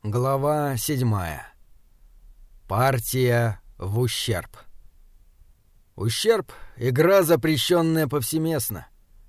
Глава 7. Партия в ущерб. Ущерб — игра, запрещенная повсеместно.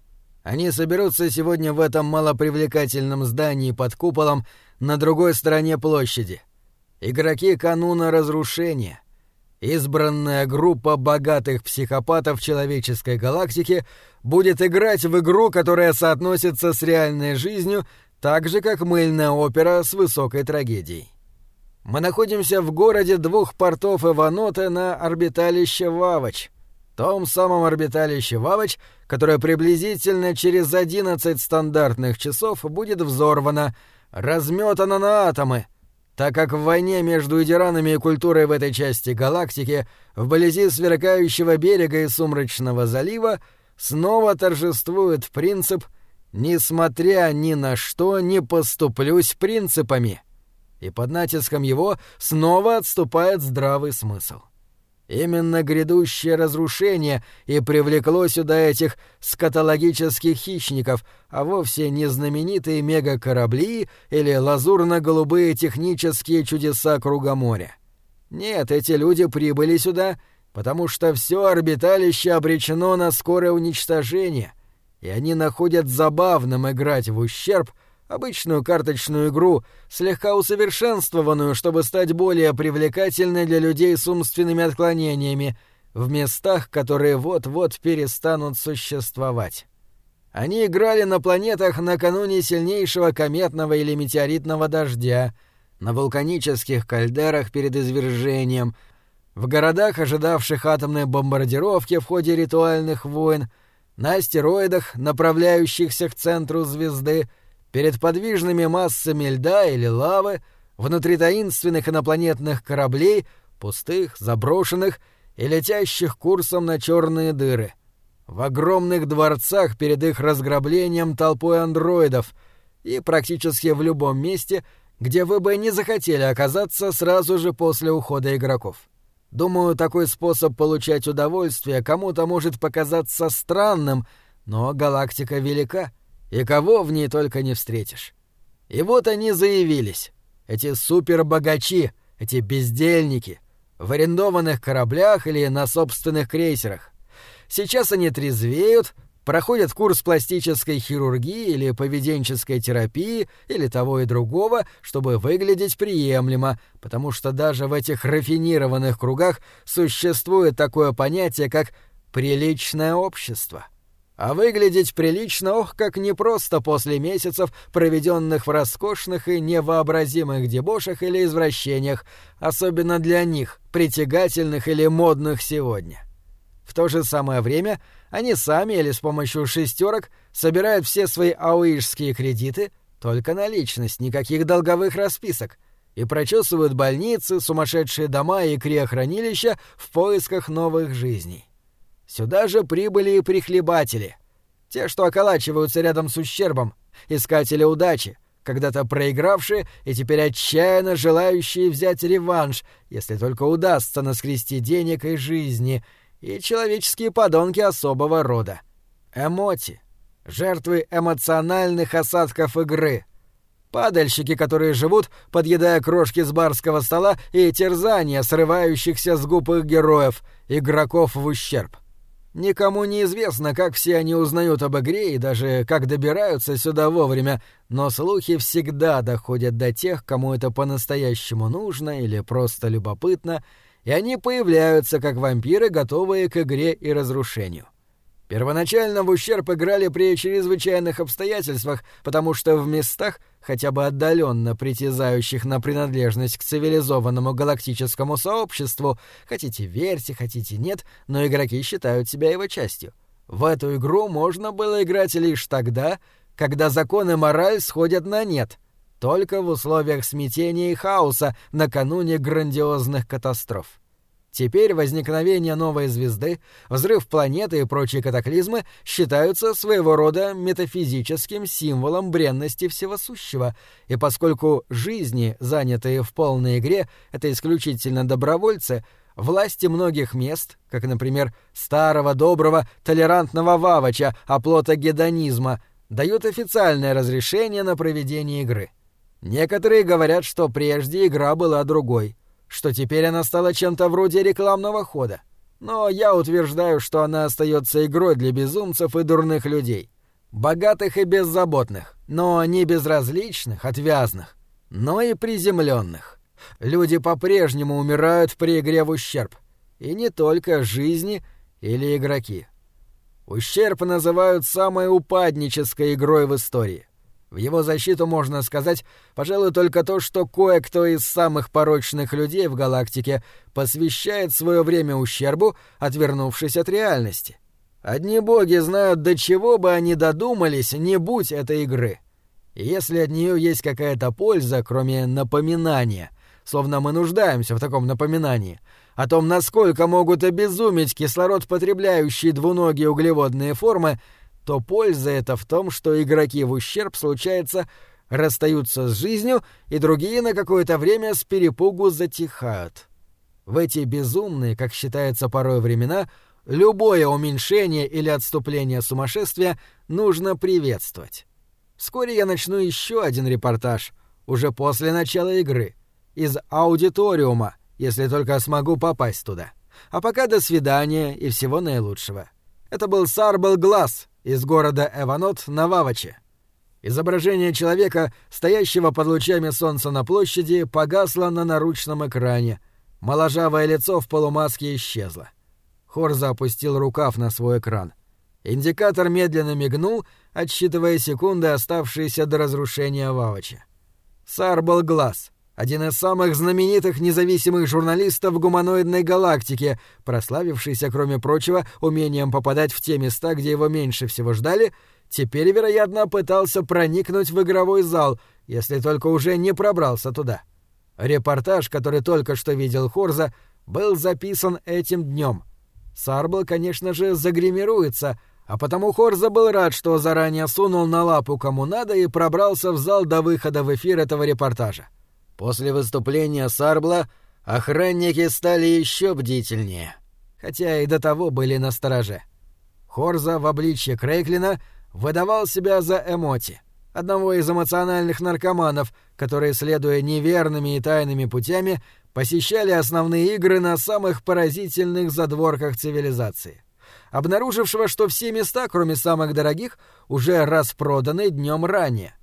Они соберутся сегодня в этом малопривлекательном здании под куполом на другой стороне площади. Игроки кануна разрушения. Избранная группа богатых психопатов человеческой галактики будет играть в игру, которая соотносится с реальной жизнью, так же, как мыльная опера с высокой трагедией. Мы находимся в городе двух портов Иваноте на орбиталище Вавач, том самом орбиталище Вавач, которое приблизительно через 11 стандартных часов будет взорвано, разметано на атомы, так как в войне между идиранами и культурой в этой части галактики, вблизи сверкающего берега и сумрачного залива, снова торжествует принцип «несмотря ни на что не поступлюсь принципами», и под натиском его снова отступает здравый смысл. Именно грядущее разрушение и привлекло сюда этих скатологических хищников, а вовсе не знаменитые мегакорабли или лазурно-голубые технические чудеса Кругоморья. Нет, эти люди прибыли сюда, потому что все орбиталище обречено на скорое уничтожение, и они находят забавным играть в ущерб обычную карточную игру, слегка усовершенствованную, чтобы стать более привлекательной для людей с умственными отклонениями, в местах, которые вот-вот перестанут существовать. Они играли на планетах накануне сильнейшего кометного или метеоритного дождя, на вулканических кальдерах перед извержением, в городах, ожидавших атомной бомбардировки в ходе ритуальных войн, на астероидах, направляющихся к центру звезды, перед подвижными массами льда или лавы, внутри таинственных инопланетных кораблей, пустых, заброшенных и летящих курсом на черные дыры, в огромных дворцах перед их разграблением толпой андроидов и практически в любом месте, где вы бы не захотели оказаться сразу же после ухода игроков. Думаю, такой способ получать удовольствие кому-то может показаться странным, но галактика велика, и кого в ней только не встретишь. И вот они заявились, эти супербогачи, эти бездельники, в арендованных кораблях или на собственных крейсерах. Сейчас они трезвеют, проходят курс пластической хирургии или поведенческой терапии, или того и другого, чтобы выглядеть приемлемо, потому что даже в этих рафинированных кругах существует такое понятие, как «приличное общество». А выглядеть прилично, ох, как непросто после месяцев, проведенных в роскошных и невообразимых дебошах или извращениях, особенно для них, притягательных или модных сегодня. В то же самое время они сами или с помощью шестерок собирают все свои ауишские кредиты, только наличность, никаких долговых расписок, и прочесывают больницы, сумасшедшие дома и криохранилища в поисках новых жизней. Сюда же прибыли и прихлебатели, те, что околачиваются рядом с ущербом, искатели удачи, когда-то проигравшие и теперь отчаянно желающие взять реванш, если только удастся наскрести денег и жизни, и человеческие подонки особого рода. Эмоти, жертвы эмоциональных осадков игры, падальщики, которые живут, подъедая крошки с барского стола и терзания срывающихся с губ их героев, игроков в ущерб. Никому не известно, как все они узнают об игре и даже как добираются сюда вовремя, но слухи всегда доходят до тех, кому это по-настоящему нужно или просто любопытно, и они появляются как вампиры, готовые к игре и разрушению. Первоначально в ущерб играли при чрезвычайных обстоятельствах, потому что в местах, хотя бы отдаленно притязающих на принадлежность к цивилизованному галактическому сообществу, хотите верьте, хотите нет, но игроки считают себя его частью. В эту игру можно было играть лишь тогда, когда закон и мораль сходят на нет, только в условиях смятения и хаоса накануне грандиозных катастроф. Теперь возникновение новой звезды, взрыв планеты и прочие катаклизмы считаются своего рода метафизическим символом бренности всего сущего, и поскольку жизни, занятые в полной игре, это исключительно добровольцы, власти многих мест, как, например, старого доброго толерантного Вавача, оплота гедонизма, дают официальное разрешение на проведение игры. Некоторые говорят, что прежде игра была другой, что теперь она стала чем-то вроде рекламного хода. Но я утверждаю, что она остается игрой для безумцев и дурных людей. Богатых и беззаботных, но не безразличных, отвязных, но и приземленных. Люди по-прежнему умирают при игре в ущерб. И не только жизни или игроки. Ущерб называют самой упаднической игрой в истории. В его защиту можно сказать, пожалуй, только то, что кое-кто из самых порочных людей в галактике посвящает свое время ущербу, отвернувшись от реальности. Одни боги знают, до чего бы они додумались, не будь этой игры. И если от нее есть какая-то польза, кроме напоминания, словно мы нуждаемся в таком напоминании, о том, насколько могут обезуметь кислород потребляющие двуногие углеводные формы, то польза эта в том, что игроки в ущерб, случается, расстаются с жизнью, и другие на какое-то время с перепугу затихают. В эти безумные, как считается порой, времена любое уменьшение или отступление сумасшествия нужно приветствовать. Вскоре я начну еще один репортаж, уже после начала игры, из аудиториума, если только смогу попасть туда. А пока до свидания и всего наилучшего. Это был Сарбл Глаз из города Эванот на Ваваче. Изображение человека, стоящего под лучами солнца на площади, погасло на наручном экране. Моложавое лицо в полумаске исчезло. Хорза опустил рукав на свой экран. Индикатор медленно мигнул, отсчитывая секунды, оставшиеся до разрушения Вавачи. Сарбл Глаз, один из самых знаменитых независимых журналистов гуманоидной галактики, прославившийся, кроме прочего, умением попадать в те места, где его меньше всего ждали, теперь, вероятно, пытался проникнуть в игровой зал, если только уже не пробрался туда. Репортаж, который только что видел Хорза, был записан этим днем. Сарбл, конечно же, загримируется, а потому Хорза был рад, что заранее сунул на лапу кому надо и пробрался в зал до выхода в эфир этого репортажа. После выступления Сарбла охранники стали еще бдительнее, хотя и до того были настороже. Хорза в обличье Крейклина выдавал себя за Эмоти, одного из эмоциональных наркоманов, которые, следуя неверными и тайными путями, посещали основные игры на самых поразительных задворках цивилизации, обнаружившего, что все места, кроме самых дорогих, уже распроданы днем ранее.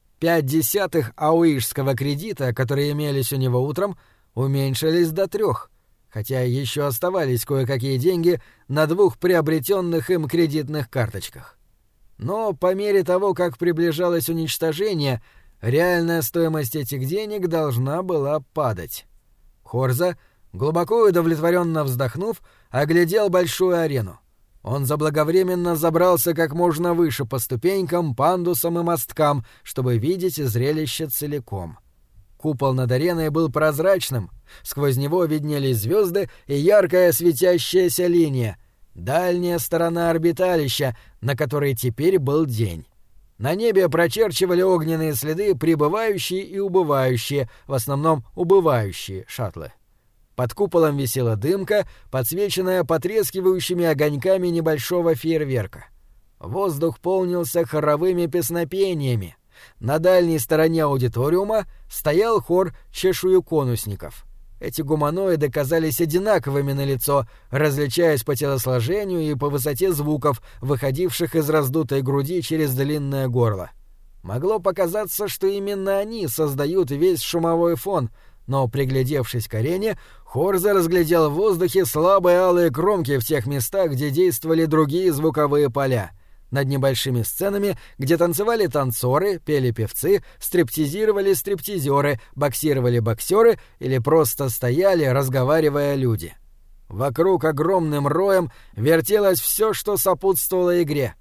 0,5 ауишского кредита, которые имелись у него утром, уменьшились до 3, хотя еще оставались кое-какие деньги на 2 приобретенных им кредитных карточках. Но по мере того, как приближалось уничтожение, реальная стоимость этих денег должна была падать. Хорза, глубоко и удовлетворенно вздохнув, оглядел большую арену. Он заблаговременно забрался как можно выше по ступенькам, пандусам и мосткам, чтобы видеть зрелище целиком. Купол над ареной был прозрачным, сквозь него виднелись звезды и яркая светящаяся линия, дальняя сторона орбиталища, на которой теперь был день. На небе прочерчивали огненные следы прибывающие и убывающие, в основном убывающие шаттлы. Под куполом висела дымка, подсвеченная потрескивающими огоньками небольшого фейерверка. Воздух полнился хоровыми песнопениями. На дальней стороне аудиториума стоял хор чешуеконусников. Эти гуманоиды казались одинаковыми на лицо, различаясь по телосложению и по высоте звуков, выходивших из раздутой груди через длинное горло. Могло показаться, что именно они создают весь шумовой фон, но, приглядевшись к арене, Хорза разглядел в воздухе слабые алые кромки в тех местах, где действовали другие звуковые поля. Над небольшими сценами, где танцевали танцоры, пели певцы, стриптизировали стриптизеры, боксировали боксеры или просто стояли, разговаривая люди. Вокруг огромным роем вертелось все, что сопутствовало игре.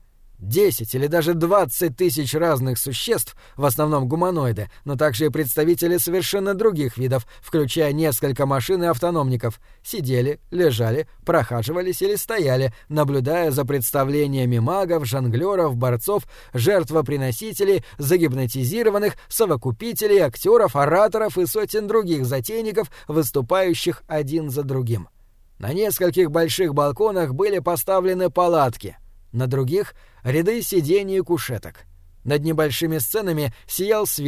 10 или даже 20 тысяч разных существ, в основном гуманоиды, но также и представители совершенно других видов, включая несколько машин и автономников, сидели, лежали, прохаживались или стояли, наблюдая за представлениями магов, жонглеров, борцов, жертвоприносителей, загипнотизированных, совокупителей, актеров, ораторов и сотен других затейников, выступающих один за другим. На нескольких больших балконах были поставлены палатки, на других — ряды сидений и кушеток. Над небольшими сценами сиял свет,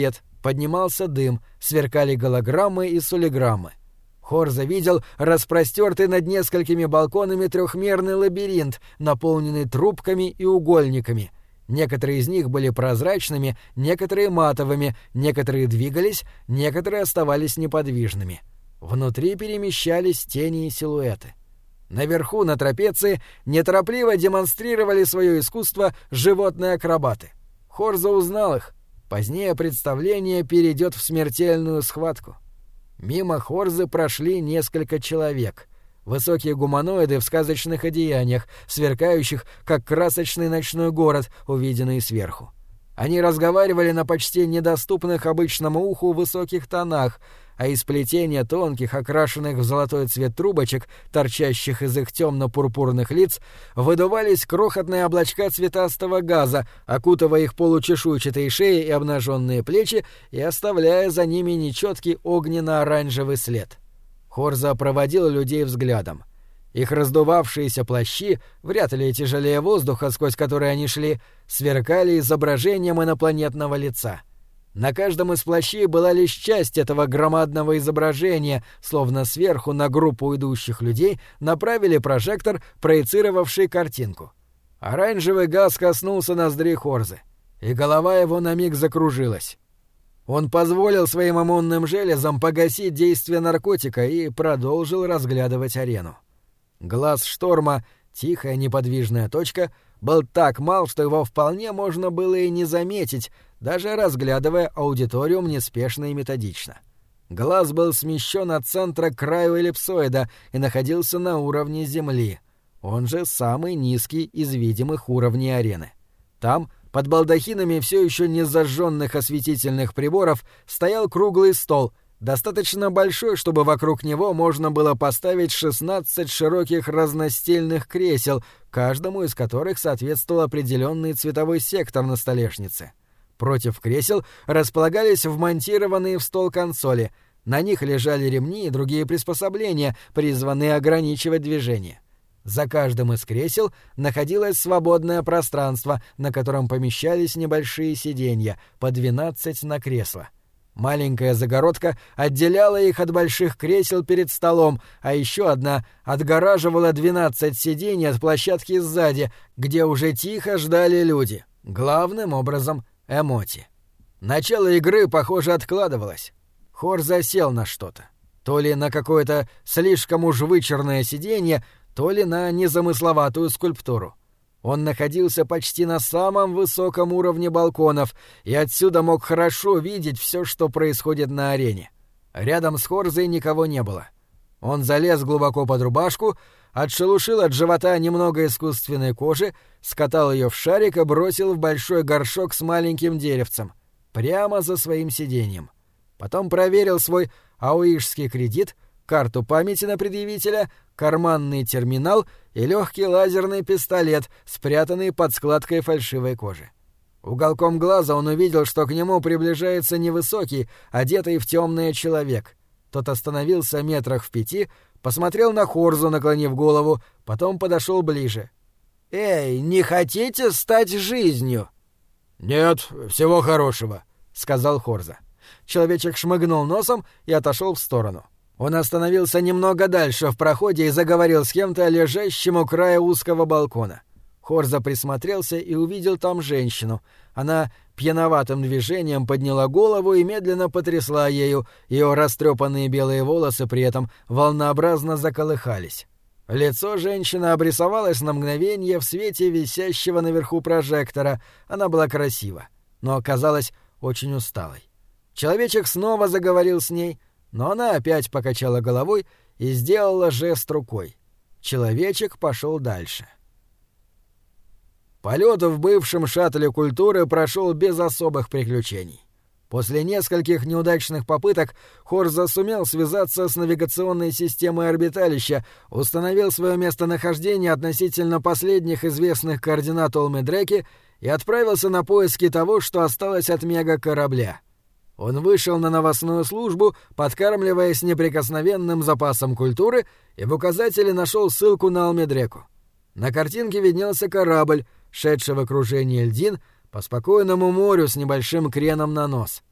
Поднимался дым, сверкали голограммы и солиграммы. Хорза видел распростертый над несколькими балконами трехмерный лабиринт, наполненный трубками и угольниками. Некоторые из них были прозрачными, некоторые матовыми, некоторые двигались, некоторые оставались неподвижными. Внутри перемещались тени и силуэты. Наверху, на трапеции, неторопливо демонстрировали свое искусство животные-акробаты. Хорза узнал их. Позднее представление перейдет в смертельную схватку. Мимо Хорзы прошли несколько человек. Высокие гуманоиды в сказочных одеяниях, сверкающих, как красочный ночной город, увиденный сверху. Они разговаривали на почти недоступных обычному уху высоких тонах, а из плетения тонких, окрашенных в золотой цвет трубочек, торчащих из их темно-пурпурных лиц, выдувались крохотные облачка цветастого газа, окутывая их получешуйчатые шеи и обнаженные плечи и оставляя за ними нечеткий огненно-оранжевый след. Хорза проводил людей взглядом. Их раздувавшиеся плащи, вряд ли тяжелее воздуха, сквозь который они шли, сверкали изображением инопланетного лица. На каждом из плащей была лишь часть этого громадного изображения, словно сверху на группу идущих людей направили прожектор, проецировавший картинку. Оранжевый газ коснулся ноздрей Хорзы, и голова его на миг закружилась. Он позволил своим иммунным железам погасить действие наркотика и продолжил разглядывать арену. Глаз шторма, тихая неподвижная точка, был так мал, что его вполне можно было и не заметить, даже разглядывая аудиториум неспешно и методично. Глаз был смещен от центра к краю эллипсоида и находился на уровне Земли, он же самый низкий из видимых уровней арены. Там, под балдахинами все еще не зажженных осветительных приборов, стоял круглый стол, достаточно большой, чтобы вокруг него можно было поставить 16 широких разностильных кресел, каждому из которых соответствовал определенный цветовой сектор на столешнице. Против кресел располагались вмонтированные в стол консоли, на них лежали ремни и другие приспособления, призванные ограничивать движение. За каждым из кресел находилось свободное пространство, на котором помещались небольшие сиденья, по 12 на кресло. Маленькая загородка отделяла их от больших кресел перед столом, а еще одна отгораживала 12 сидений от площадки сзади, где уже тихо ждали люди, главным образом эмоти. Начало игры, похоже, откладывалось. Хорза сел на что-то. То ли на какое-то слишком уж вычурное сиденье, то ли на незамысловатую скульптуру. Он находился почти на самом высоком уровне балконов и отсюда мог хорошо видеть все, что происходит на арене. Рядом с Хорзой никого не было. Он залез глубоко под рубашку, отшелушил от живота немного искусственной кожи, скатал ее в шарик и бросил в большой горшок с маленьким деревцем, прямо за своим сиденьем. Потом проверил свой ауишский кредит, карту памяти на предъявителя, карманный терминал и легкий лазерный пистолет, спрятанный под складкой фальшивой кожи. Уголком глаза он увидел, что к нему приближается невысокий, одетый в темное человек. Тот остановился метрах в 5, посмотрел на Хорзу, наклонив голову, потом подошел ближе. «Эй, не хотите стать жизнью?» «Нет, всего хорошего», — сказал Хорза. Человечек шмыгнул носом и отошел в сторону. Он остановился немного дальше в проходе и заговорил с кем-то, лежащим у края узкого балкона. Хорза присмотрелся и увидел там женщину. Она пьяноватым движением подняла голову и медленно потрясла ею, ее растрепанные белые волосы при этом волнообразно заколыхались. Лицо женщины обрисовалось на мгновение в свете висящего наверху прожектора. Она была красива, но оказалась очень усталой. Человечек снова заговорил с ней, но она опять покачала головой и сделала жест рукой. Человечек пошел дальше. Полет в бывшем шаттле культуры прошел без особых приключений. После нескольких неудачных попыток Хорза сумел связаться с навигационной системой орбиталища, установил свое местонахождение относительно последних известных координат Олмедреки и отправился на поиски того, что осталось от мегакорабля. Он вышел на новостную службу, подкармливаясь неприкосновенным запасом культуры, и в указателе нашел ссылку на Олмедреку. На картинке виднелся корабль, шедший в окружении льдин, по спокойному морю с небольшим креном на нос.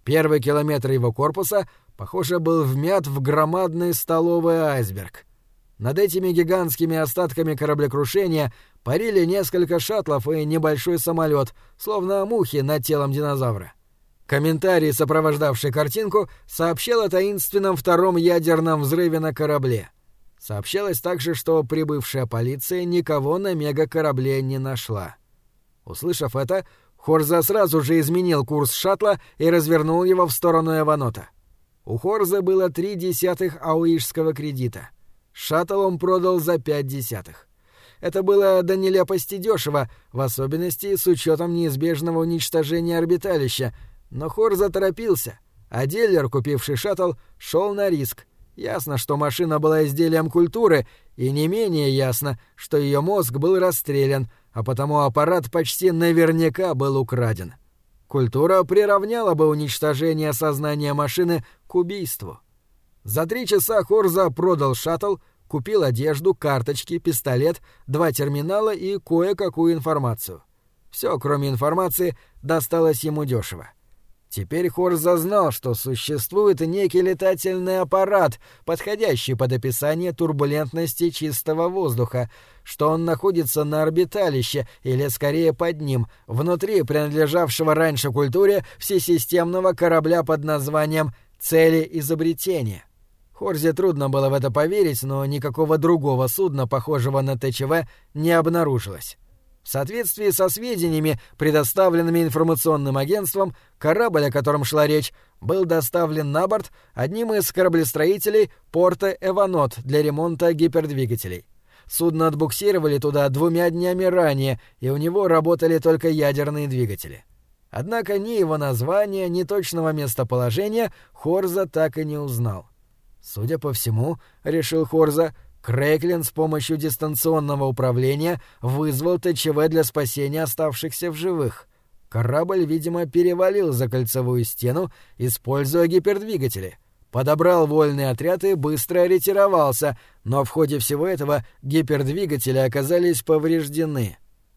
Первый километр его корпуса, похоже, был вмят в громадный столовый айсберг. Над этими гигантскими остатками кораблекрушения парили несколько шаттлов и небольшой самолет, словно мухи над телом динозавра. Комментарий, сопровождавший картинку, сообщал о таинственном втором ядерном взрыве на корабле. Сообщалось также, что прибывшая полиция никого на мегакорабле не нашла. Услышав это, Хорза сразу же изменил курс шаттла и развернул его в сторону Эванота. У Хорза было 0,3 ауишского кредита. Шаттл он продал за 0,5. Это было до нелепости дешево, в особенности с учетом неизбежного уничтожения орбиталища, но Хорза торопился, а дилер, купивший шаттл, шел на риск. Ясно, что машина была изделием культуры, и не менее ясно, что ее мозг был расстрелян, а потому аппарат почти наверняка был украден. Культура приравняла бы уничтожение сознания машины к убийству. За 3 часа Хорза продал шаттл, купил одежду, карточки, пистолет, 2 терминала и кое-какую информацию. Все, кроме информации, досталось ему дешево. Теперь Хорза знал, что существует некий летательный аппарат, подходящий под описание турбулентности чистого воздуха, что он находится на орбиталище, или скорее под ним, внутри принадлежавшего раньше культуре всесистемного корабля под названием «Цели изобретения». Хорзе трудно было в это поверить, но никакого другого судна, похожего на ТЧВ, не обнаружилось. В соответствии со сведениями, предоставленными информационным агентством, корабль, о котором шла речь, был доставлен на борт одним из кораблестроителей порта Эванот для ремонта гипердвигателей. Судно отбуксировали туда 2 днями ранее, и у него работали только ядерные двигатели. Однако ни его названия, ни точного местоположения Хорза так и не узнал. Судя по всему, решил Хорза, Крейклин с помощью дистанционного управления вызвал ТЧВ для спасения оставшихся в живых. Корабль, видимо, перевалил за кольцевую стену, используя гипердвигатели. Подобрал вольный отряд и быстро ретировался, но в ходе всего этого гипердвигатели оказались повреждены.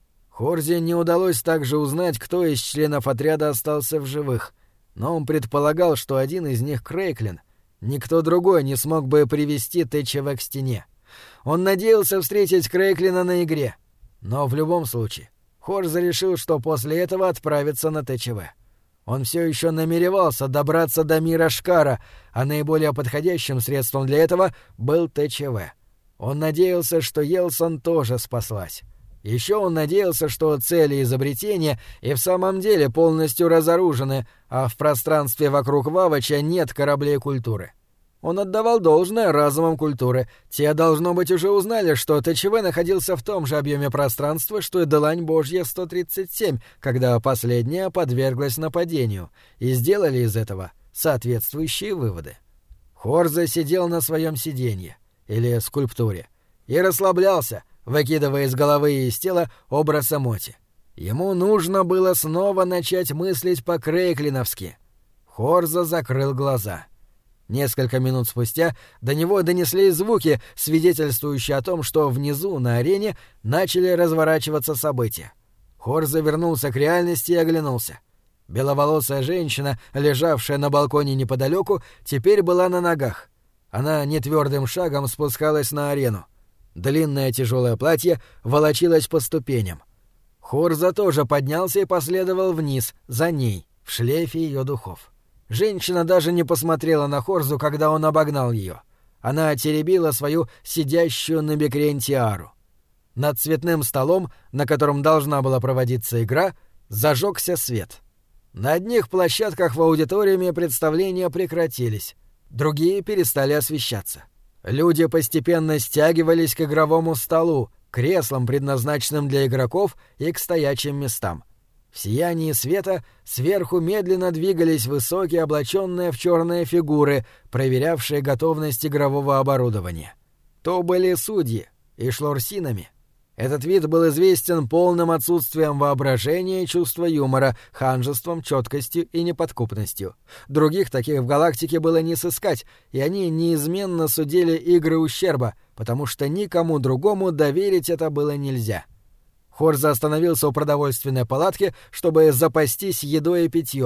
Хорзе не удалось также узнать, кто из членов отряда остался в живых, но он предполагал, что один из них Крейклин. Никто другой не смог бы привести ТЧВ к стене. Он надеялся встретить Крейклина на игре, но в любом случае Хорза решил, что после этого отправится на ТЧВ. Он все еще намеревался добраться до мира Шкара, а наиболее подходящим средством для этого был ТЧВ. Он надеялся, что Йелсон тоже спаслась. Еще он надеялся, что цели изобретения и в самом деле полностью разоружены, а в пространстве вокруг Вавача нет кораблей культуры. Он отдавал должное разумам культуры. Те, должно быть, уже узнали, что ТЧВ находился в том же объеме пространства, что и Длань Божья 137, когда последняя подверглась нападению, и сделали из этого соответствующие выводы. Хорза сидел на своем сиденье, или скульптуре, и расслаблялся, выкидывая из головы и из тела образ Амоти. Ему нужно было снова начать мыслить по-крейклиновски. Хорза закрыл глаза. Несколько минут спустя до него донеслись звуки, свидетельствующие о том, что внизу, на арене, начали разворачиваться события. Хорза вернулся к реальности и оглянулся. Беловолосая женщина, лежавшая на балконе неподалеку, теперь была на ногах. Она нетвердым шагом спускалась на арену. Длинное тяжелое платье волочилось по ступеням. Хорза тоже поднялся и последовал вниз, за ней, в шлейфе ее духов. Женщина даже не посмотрела на Хорзу, когда он обогнал ее. Она теребила свою сидящую на бекрень тиару. Над цветным столом, на котором должна была проводиться игра, зажегся свет. На одних площадках в аудиториуме представления прекратились, другие перестали освещаться. Люди постепенно стягивались к игровому столу, креслам, предназначенным для игроков, и к стоячим местам. В сиянии света сверху медленно двигались высокие, облаченные в черные фигуры, проверявшие готовность игрового оборудования. То были судьи и шлорсинами. Этот вид был известен полным отсутствием воображения и чувства юмора, ханжеством, четкостью и неподкупностью. Других таких в галактике было не сыскать, и они неизменно судили игры ущерба, потому что никому другому доверить это было нельзя. Хорза остановился у продовольственной палатки, чтобы запастись едой и питьем.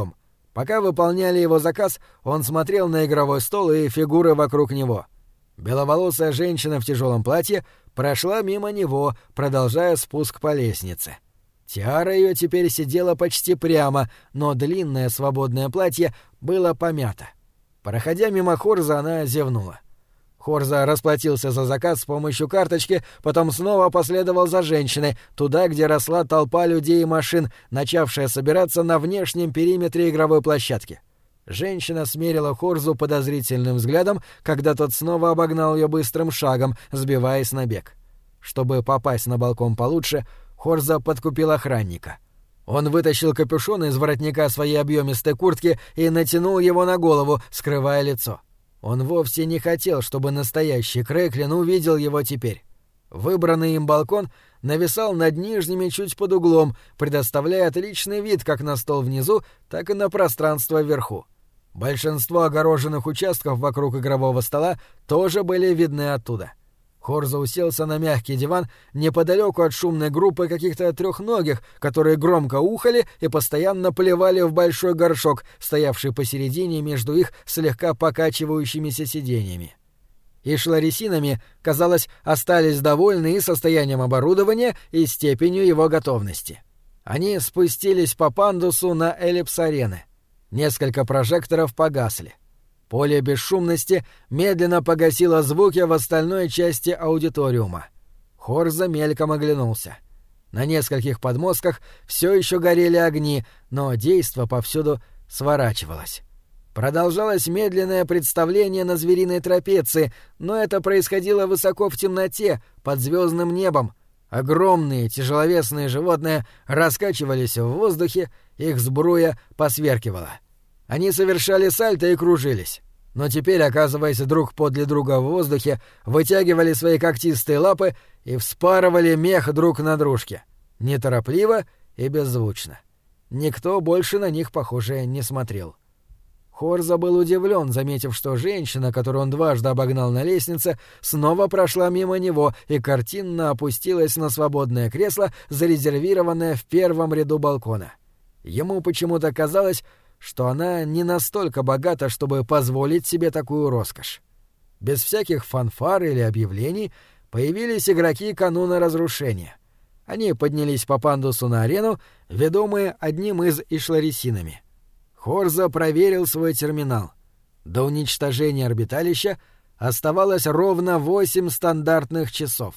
Пока выполняли его заказ, он смотрел на игровой стол и фигуры вокруг него. Беловолосая женщина в тяжелом платье прошла мимо него, продолжая спуск по лестнице. Тиара ее теперь сидела почти прямо, но длинное свободное платье было помято. Проходя мимо Хорза, она зевнула. Хорза расплатился за заказ с помощью карточки, потом снова последовал за женщиной, туда, где росла толпа людей и машин, начавшая собираться на внешнем периметре игровой площадки. Женщина смерила Хорзу подозрительным взглядом, когда тот снова обогнал ее быстрым шагом, сбиваясь на бег. Чтобы попасть на балкон получше, Хорза подкупил охранника. Он вытащил капюшон из воротника своей объемистой куртки и натянул его на голову, скрывая лицо. Он вовсе не хотел, чтобы настоящий Крэклин увидел его теперь. Выбранный им балкон нависал над нижними чуть под углом, предоставляя отличный вид как на стол внизу, так и на пространство вверху. Большинство огороженных участков вокруг игрового стола тоже были видны оттуда. Хорза уселся на мягкий диван неподалеку от шумной группы каких-то трехногих, которые громко ухали и постоянно плевали в большой горшок, стоявший посередине между их слегка покачивающимися сиденьями. И шларисинами, казалось, остались довольны и состоянием оборудования, и степенью его готовности. Они спустились по пандусу на эллипс-арены. Несколько прожекторов погасли. Поле бесшумности медленно погасило звуки в остальной части аудиториума. Хорза мельком оглянулся. На нескольких подмостках все еще горели огни, но действо повсюду сворачивалось. Продолжалось медленное представление на звериной трапеции, но это происходило высоко в темноте, под звездным небом. Огромные тяжеловесные животные раскачивались в воздухе, их сбруя посверкивала. Они совершали сальто и кружились, но теперь, оказываясь друг подле друга в воздухе, вытягивали свои когтистые лапы и вспарывали мех друг на дружке, неторопливо и беззвучно. Никто больше на них, похоже, не смотрел. Хорза был удивлен, заметив, что женщина, которую он дважды обогнал на лестнице, снова прошла мимо него и картинно опустилась на свободное кресло, зарезервированное в первом ряду балкона. Ему почему-то казалось, что она не настолько богата, чтобы позволить себе такую роскошь. Без всяких фанфар или объявлений появились игроки кануна разрушения. Они поднялись по пандусу на арену, ведомые одним из ишларисинами. Хорза проверил свой терминал. До уничтожения орбиталища оставалось ровно 8 стандартных часов.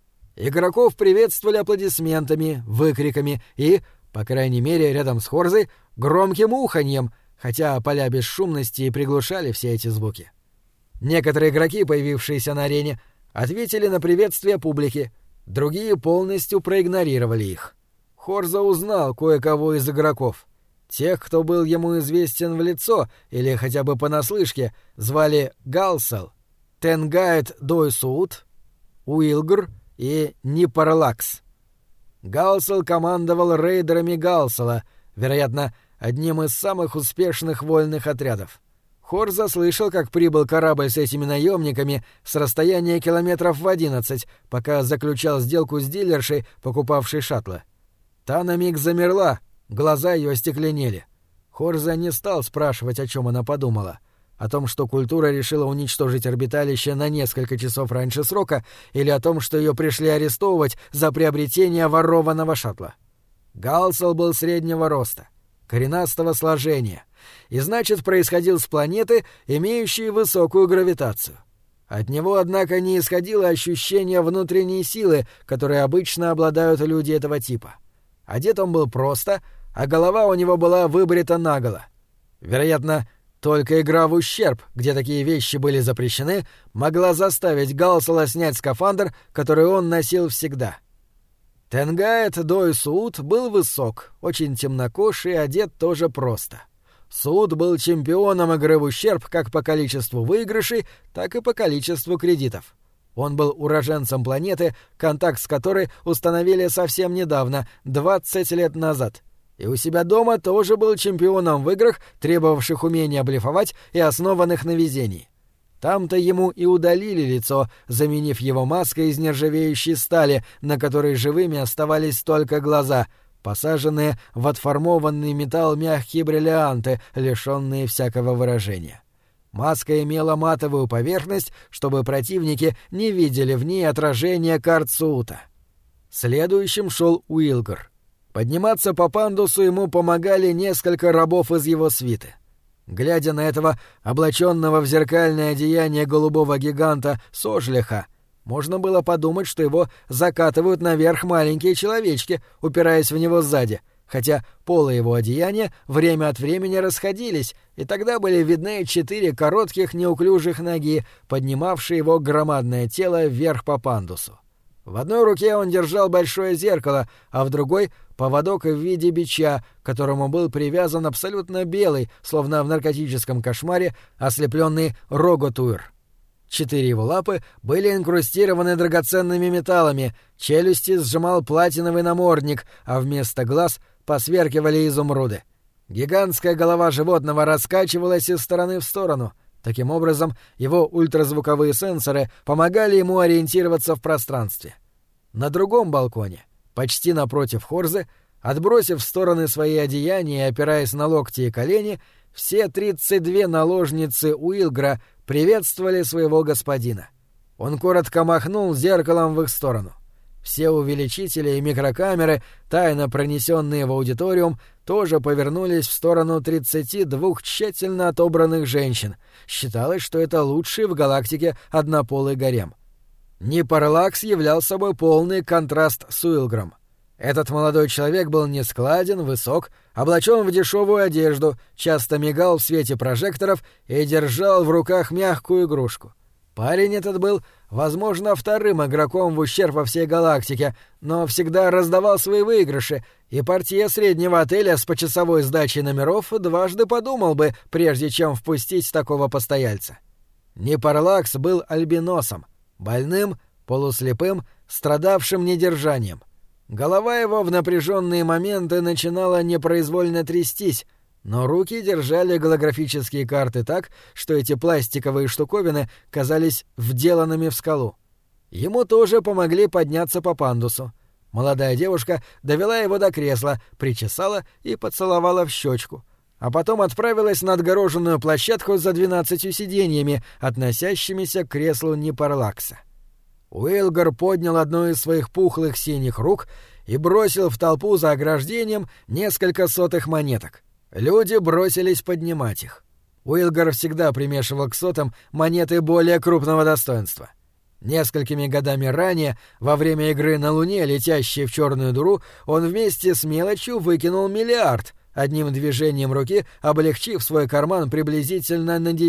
Игроков приветствовали аплодисментами, выкриками и, по крайней мере, рядом с Хорзой, громким уханьем, хотя поля бесшумности и приглушали все эти звуки. Некоторые игроки, появившиеся на арене, ответили на приветствие публики, другие полностью проигнорировали их. Хорза узнал кое-кого из игроков. Тех, кто был ему известен в лицо или хотя бы понаслышке, звали Галсел, Тенгает Дойсуут, Уилгр и Нипарлакс. Галсел командовал рейдерами Галсела, вероятно, одним из самых успешных вольных отрядов. Хорза слышал, как прибыл корабль с этими наемниками с расстояния километров в 11, пока заключал сделку с дилершей, покупавшей шаттлы. Та на миг замерла, глаза ее остекленели. Хорза не стал спрашивать, о чем она подумала. О том, что культура решила уничтожить орбиталище на несколько часов раньше срока, или о том, что ее пришли арестовывать за приобретение ворованного шаттла. Галсел был среднего роста, коренастого сложения, и, значит, происходил с планеты, имеющей высокую гравитацию. От него, однако, не исходило ощущение внутренней силы, которой обычно обладают люди этого типа. Одет он был просто, а голова у него была выбрита наголо. Вероятно, только игра в ущерб, где такие вещи были запрещены, могла заставить Галсела снять скафандр, который он носил всегда. Тенгает Дойсуут был высок, очень темнокож и одет тоже просто. Суут был чемпионом игры в ущерб как по количеству выигрышей, так и по количеству кредитов. Он был уроженцем планеты, контакт с которой установили совсем недавно, 20 лет назад. И у себя дома тоже был чемпионом в играх, требовавших умения блефовать и основанных на везении. Там-то ему и удалили лицо, заменив его маской из нержавеющей стали, на которой живыми оставались только глаза, посаженные в отформованный металл мягкие бриллианты, лишенные всякого выражения. Маска имела матовую поверхность, чтобы противники не видели в ней отражения карт Суута. Следующим шел Уилгар. Подниматься по пандусу ему помогали несколько рабов из его свиты. Глядя на этого облаченного в зеркальное одеяние голубого гиганта Сожлиха, можно было подумать, что его закатывают наверх маленькие человечки, упираясь в него сзади, хотя полы его одеяния время от времени расходились, и тогда были видны 4 коротких неуклюжих ноги, поднимавшие его громадное тело вверх по пандусу. В одной руке он держал большое зеркало, а в другой — поводок в виде бича, к которому был привязан абсолютно белый, словно в наркотическом кошмаре, ослепленный Роготуир. 4 его лапы были инкрустированы драгоценными металлами, челюсти сжимал платиновый намордник, а вместо глаз посверкивали изумруды. Гигантская голова животного раскачивалась из стороны в сторону. Таким образом, его ультразвуковые сенсоры помогали ему ориентироваться в пространстве. На другом балконе, почти напротив Хорзы, отбросив в стороны свои одеяния и опираясь на локти и колени, все 32 наложницы Уилгра приветствовали своего господина. Он коротко махнул зеркалом в их сторону. Все увеличители и микрокамеры, тайно пронесенные в аудиториум, тоже повернулись в сторону 32 тщательно отобранных женщин. Считалось, что это лучший в галактике однополый гарем. Нипарлакс являл собой полный контраст с Уилгром. Этот молодой человек был нескладен, высок, облачен в дешевую одежду, часто мигал в свете прожекторов и держал в руках мягкую игрушку. Парень этот был, возможно, вторым игроком в ущерб во всей галактике, но всегда раздавал свои выигрыши, и портье среднего отеля с почасовой сдачей номеров дважды подумал бы, прежде чем впустить такого постояльца. Нипарлакс был альбиносом, больным, полуслепым, страдавшим недержанием. Голова его в напряженные моменты начинала непроизвольно трястись, но руки держали голографические карты так, что эти пластиковые штуковины казались вделанными в скалу. Ему тоже помогли подняться по пандусу. Молодая девушка довела его до кресла, причесала и поцеловала в щечку, а потом отправилась на отгороженную площадку за 12 сиденьями, относящимися к креслу Нипарлакса. Уилгар поднял одну из своих пухлых синих рук и бросил в толпу за ограждением несколько сотых монеток. Люди бросились поднимать их. Уилгар всегда примешивал к сотам монеты более крупного достоинства. Несколькими годами ранее, во время игры на Луне, летящей в черную дыру, он вместе с мелочью выкинул миллиард, одним движением руки облегчив свой карман приблизительно на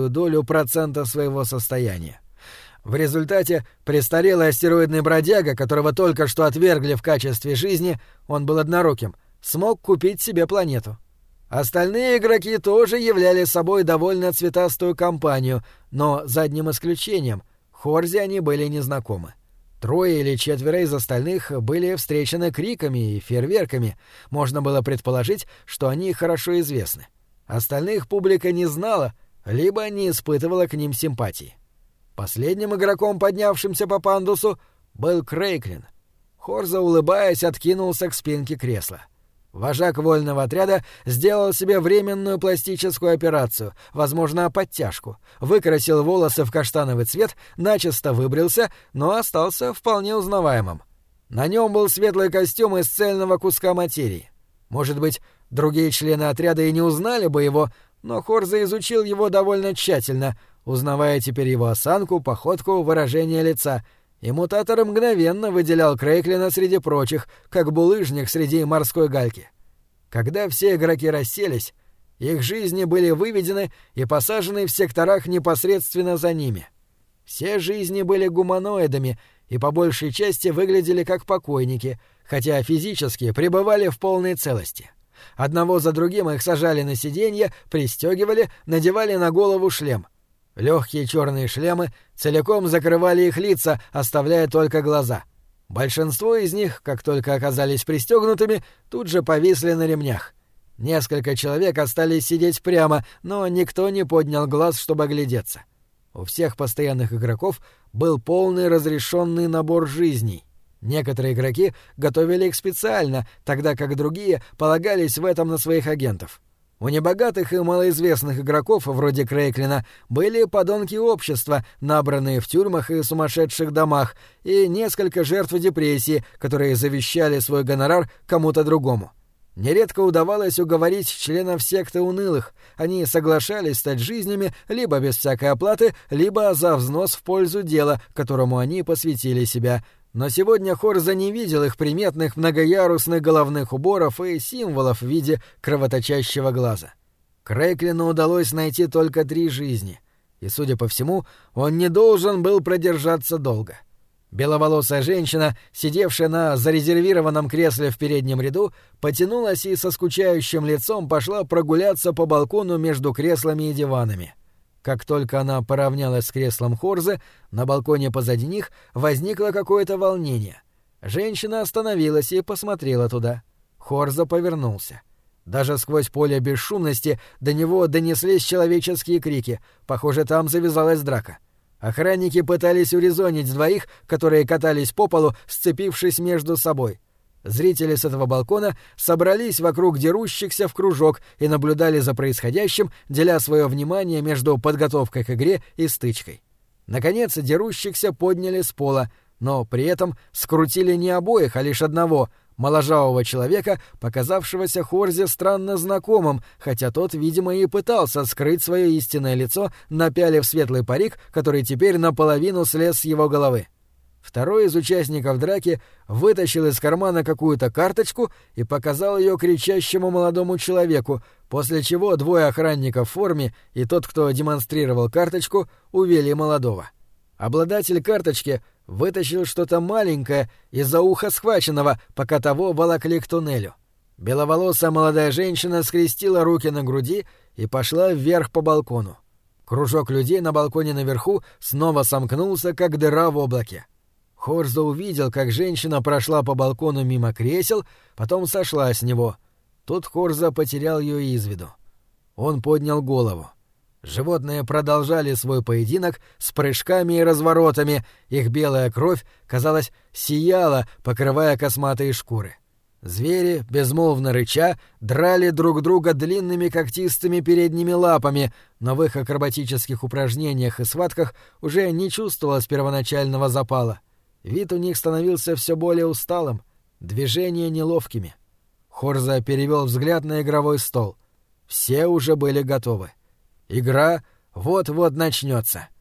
0,1% своего состояния. В результате престарелый астероидный бродяга, которого только что отвергли в качестве жизни, он был одноруким, смог купить себе планету. Остальные игроки тоже являли собой довольно цветастую компанию, но за одним исключением — Хорзе они были незнакомы. 3 или 4 из остальных были встречены криками и фейерверками. Можно было предположить, что они хорошо известны. Остальных публика не знала, либо не испытывала к ним симпатии. Последним игроком, поднявшимся по пандусу, был Крейклин. Хорза, улыбаясь, откинулся к спинке кресла. Вожак вольного отряда сделал себе временную пластическую операцию, возможно, подтяжку, выкрасил волосы в каштановый цвет, начисто выбрился, но остался вполне узнаваемым. На нем был светлый костюм из цельного куска материи. Может быть, другие члены отряда и не узнали бы его, но Хорза изучил его довольно тщательно, узнавая теперь его осанку, походку, выражение лица — и мутатор мгновенно выделял Крейклина среди прочих, как булыжник среди морской гальки. Когда все игроки расселись, их жизни были выведены и посажены в секторах непосредственно за ними. Все жизни были гуманоидами и по большей части выглядели как покойники, хотя физически пребывали в полной целости. Одного за другим их сажали на сиденье, пристегивали, надевали на голову шлем. Легкие черные шлемы целиком закрывали их лица, оставляя только глаза. Большинство из них, как только оказались пристегнутыми, тут же повисли на ремнях. Несколько человек остались сидеть прямо, но никто не поднял глаз, чтобы оглядеться. У всех постоянных игроков был полный разрешенный набор жизней. Некоторые игроки готовили их специально, тогда как другие полагались в этом на своих агентов. У небогатых и малоизвестных игроков, вроде Крейклина, были подонки общества, набранные в тюрьмах и сумасшедших домах, и несколько жертв депрессии, которые завещали свой гонорар кому-то другому. Нередко удавалось уговорить членов секты унылых. Они соглашались стать жизнями либо без всякой оплаты, либо за взнос в пользу дела, которому они посвятили себя. Но сегодня Хорза не видел их приметных многоярусных головных уборов и символов в виде кровоточащего глаза. Крейклину удалось найти только 3 жизни, и, судя по всему, он не должен был продержаться долго. Беловолосая женщина, сидевшая на зарезервированном кресле в переднем ряду, потянулась и со скучающим лицом пошла прогуляться по балкону между креслами и диванами. Как только она поравнялась с креслом Хорзы, на балконе позади них возникло какое-то волнение. Женщина остановилась и посмотрела туда. Хорза повернулся. Даже сквозь поле бесшумности до него донеслись человеческие крики. Похоже, там завязалась драка. Охранники пытались урезонить 2, которые катались по полу, сцепившись между собой. Зрители с этого балкона собрались вокруг дерущихся в кружок и наблюдали за происходящим, деля свое внимание между подготовкой к игре и стычкой. Наконец, дерущихся подняли с пола, но при этом скрутили не обоих, а лишь одного, моложавого человека, показавшегося Хорзе странно знакомым, хотя тот, видимо, и пытался скрыть свое истинное лицо, напялив светлый парик, который теперь наполовину слез с его головы. Второй из участников драки вытащил из кармана какую-то карточку и показал ее кричащему молодому человеку, после чего 2 охранников в форме и тот, кто демонстрировал карточку, увели молодого. Обладатель карточки вытащил что-то маленькое из-за уха схваченного, пока того волокли к туннелю. Беловолосая молодая женщина скрестила руки на груди и пошла вверх по балкону. Кружок людей на балконе наверху снова сомкнулся, как дыра в облаке. Хорза увидел, как женщина прошла по балкону мимо кресел, потом сошла с него. Тут Хорза потерял ее из виду. Он поднял голову. Животные продолжали свой поединок с прыжками и разворотами, их белая кровь, казалось, сияла, покрывая косматые шкуры. Звери, безмолвно рыча, драли друг друга длинными когтистыми передними лапами, но в их акробатических упражнениях и схватках уже не чувствовалось первоначального запала. Вид у них становился все более усталым, движения неловкими. Хорза перевел взгляд на игровой стол. Все уже были готовы. Игра вот-вот начнется.